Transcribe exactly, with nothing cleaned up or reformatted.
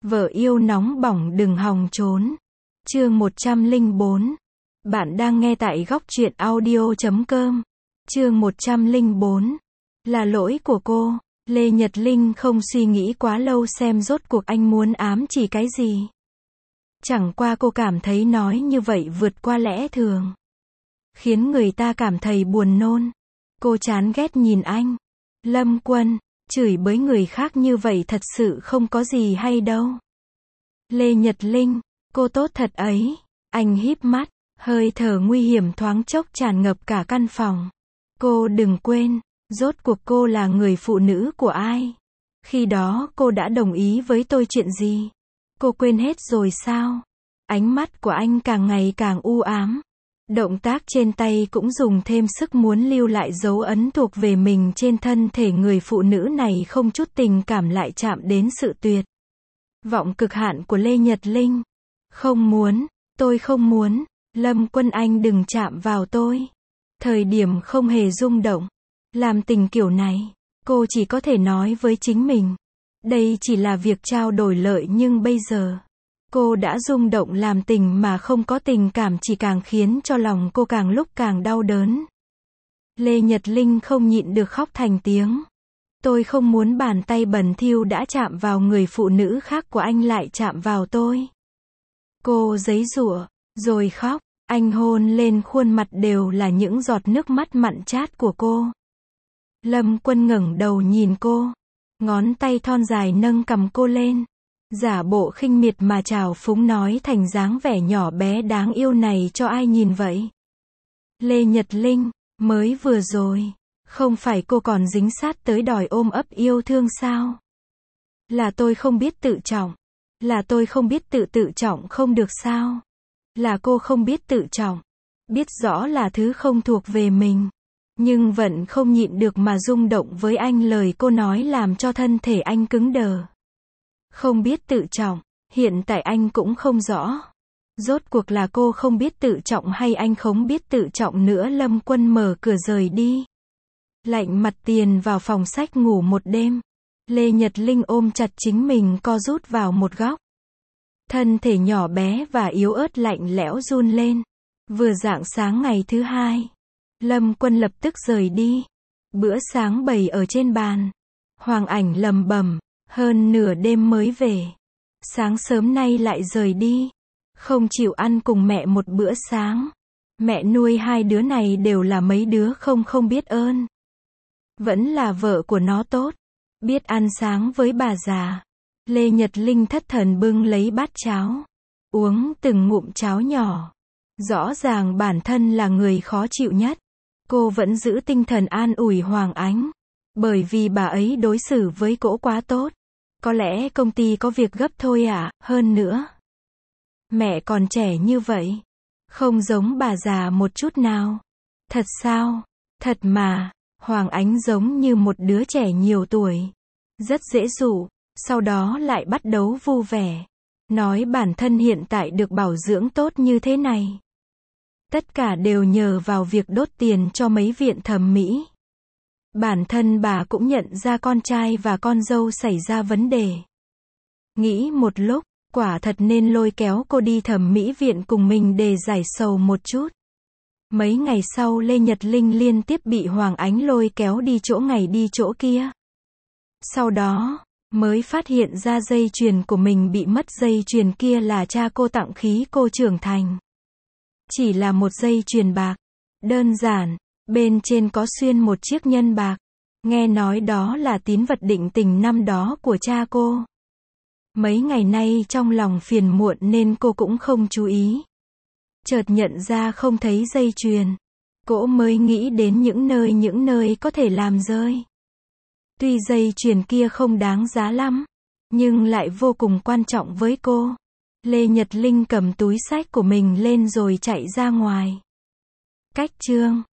Vợ yêu nóng bỏng đừng hòng trốn. Chương một trăm lẻ bốn. Bạn đang nghe tại góc truyện audio chấm com. Chương một trăm lẻ bốn. Là lỗi của cô. Lê Nhật Linh không suy nghĩ quá lâu xem rốt cuộc anh muốn ám chỉ cái gì. Chẳng qua cô cảm thấy nói như vậy vượt qua lẽ thường, khiến người ta cảm thấy buồn nôn. Cô chán ghét nhìn anh. Lâm Quân, chửi bới người khác như vậy thật sự không có gì hay đâu. Lê Nhật Linh, cô tốt thật ấy. Anh híp mắt, hơi thở nguy hiểm thoáng chốc tràn ngập cả căn phòng. Cô đừng quên, rốt cuộc cô là người phụ nữ của ai? Khi đó cô đã đồng ý với tôi chuyện gì? Cô quên hết rồi sao? Ánh mắt của anh càng ngày càng u ám. Động tác trên tay cũng dùng thêm sức muốn lưu lại dấu ấn thuộc về mình trên thân thể người phụ nữ này, không chút tình cảm lại chạm đến sự tuyệt vọng cực hạn của Lê Nhật Linh. Không muốn, tôi không muốn, Lâm Quân anh đừng chạm vào tôi. Thời điểm không hề rung động, làm tình kiểu này, cô chỉ có thể nói với chính mình. Đây chỉ là việc trao đổi lợi, nhưng bây giờ, cô đã rung động làm tình mà không có tình cảm chỉ càng khiến cho lòng cô càng lúc càng đau đớn. Lê Nhật Linh không nhịn được khóc thành tiếng. Tôi không muốn bàn tay bẩn thỉu đã chạm vào người phụ nữ khác của anh lại chạm vào tôi. Cô giãy giụa, rồi khóc. Anh hôn lên khuôn mặt đều là những giọt nước mắt mặn chát của cô. Lâm Quân ngẩng đầu nhìn cô, ngón tay thon dài nâng cằm cô lên, giả bộ khinh miệt mà trào phúng nói thành dáng vẻ nhỏ bé đáng yêu này cho ai nhìn vậy? Lê Nhật Linh, mới vừa rồi, không phải cô còn dính sát tới đòi ôm ấp yêu thương sao? Là tôi không biết tự trọng. Là tôi không biết tự tự trọng không được sao? Là cô không biết tự trọng. Biết rõ là thứ không thuộc về mình, nhưng vẫn không nhịn được mà rung động với anh. Lời cô nói làm cho thân thể anh cứng đờ. Không biết tự trọng, hiện tại anh cũng không rõ. Rốt cuộc là cô không biết tự trọng hay anh không biết tự trọng nữa. Lâm Quân mở cửa rời đi. Lạnh mặt tiền vào phòng sách ngủ một đêm. Lê Nhật Linh ôm chặt chính mình co rút vào một góc. Thân thể nhỏ bé và yếu ớt lạnh lẽo run lên. Vừa rạng sáng ngày thứ hai, Lâm Quân lập tức rời đi. Bữa sáng bày ở trên bàn. Hoàng Ảnh lầm bầm, hơn nửa đêm mới về. Sáng sớm nay lại rời đi. Không chịu ăn cùng mẹ một bữa sáng. Mẹ nuôi hai đứa này đều là mấy đứa không không biết ơn. Vẫn là vợ của nó tốt, biết ăn sáng với bà già. Lê Nhật Linh thất thần bưng lấy bát cháo, uống từng ngụm cháo nhỏ. Rõ ràng bản thân là người khó chịu nhất. Cô vẫn giữ tinh thần an ủi Hoàng Ánh, bởi vì bà ấy đối xử với cô quá tốt. Có lẽ công ty có việc gấp thôi ạ, à, hơn nữa. Mẹ còn trẻ như vậy, không giống bà già một chút nào. Thật sao? Thật mà. Hoàng Ánh giống như một đứa trẻ nhiều tuổi, rất dễ dụ, sau đó lại bắt đầu vui vẻ, nói bản thân hiện tại được bảo dưỡng tốt như thế này. Tất cả đều nhờ vào việc đốt tiền cho mấy viện thẩm mỹ. Bản thân bà cũng nhận ra con trai và con dâu xảy ra vấn đề. Nghĩ một lúc, quả thật nên lôi kéo cô đi thẩm mỹ viện cùng mình để giải sầu một chút. Mấy ngày sau Lê Nhật Linh liên tiếp bị Hoàng Ánh lôi kéo đi chỗ này đi chỗ kia. Sau đó, mới phát hiện ra dây chuyền của mình bị mất. Dây chuyền kia là cha cô tặng khí cô trưởng thành. Chỉ là một dây chuyền bạc. Đơn giản, bên trên có xuyên một chiếc nhân bạc. Nghe nói đó là tín vật định tình năm đó của cha cô. Mấy ngày nay trong lòng phiền muộn nên cô cũng không chú ý. Chợt nhận ra không thấy dây chuyền, cô mới nghĩ đến những nơi những nơi có thể làm rơi. Tuy dây chuyền kia không đáng giá lắm, nhưng lại vô cùng quan trọng với cô. Lê Nhật Linh cầm túi xách của mình lên rồi chạy ra ngoài. Cách chương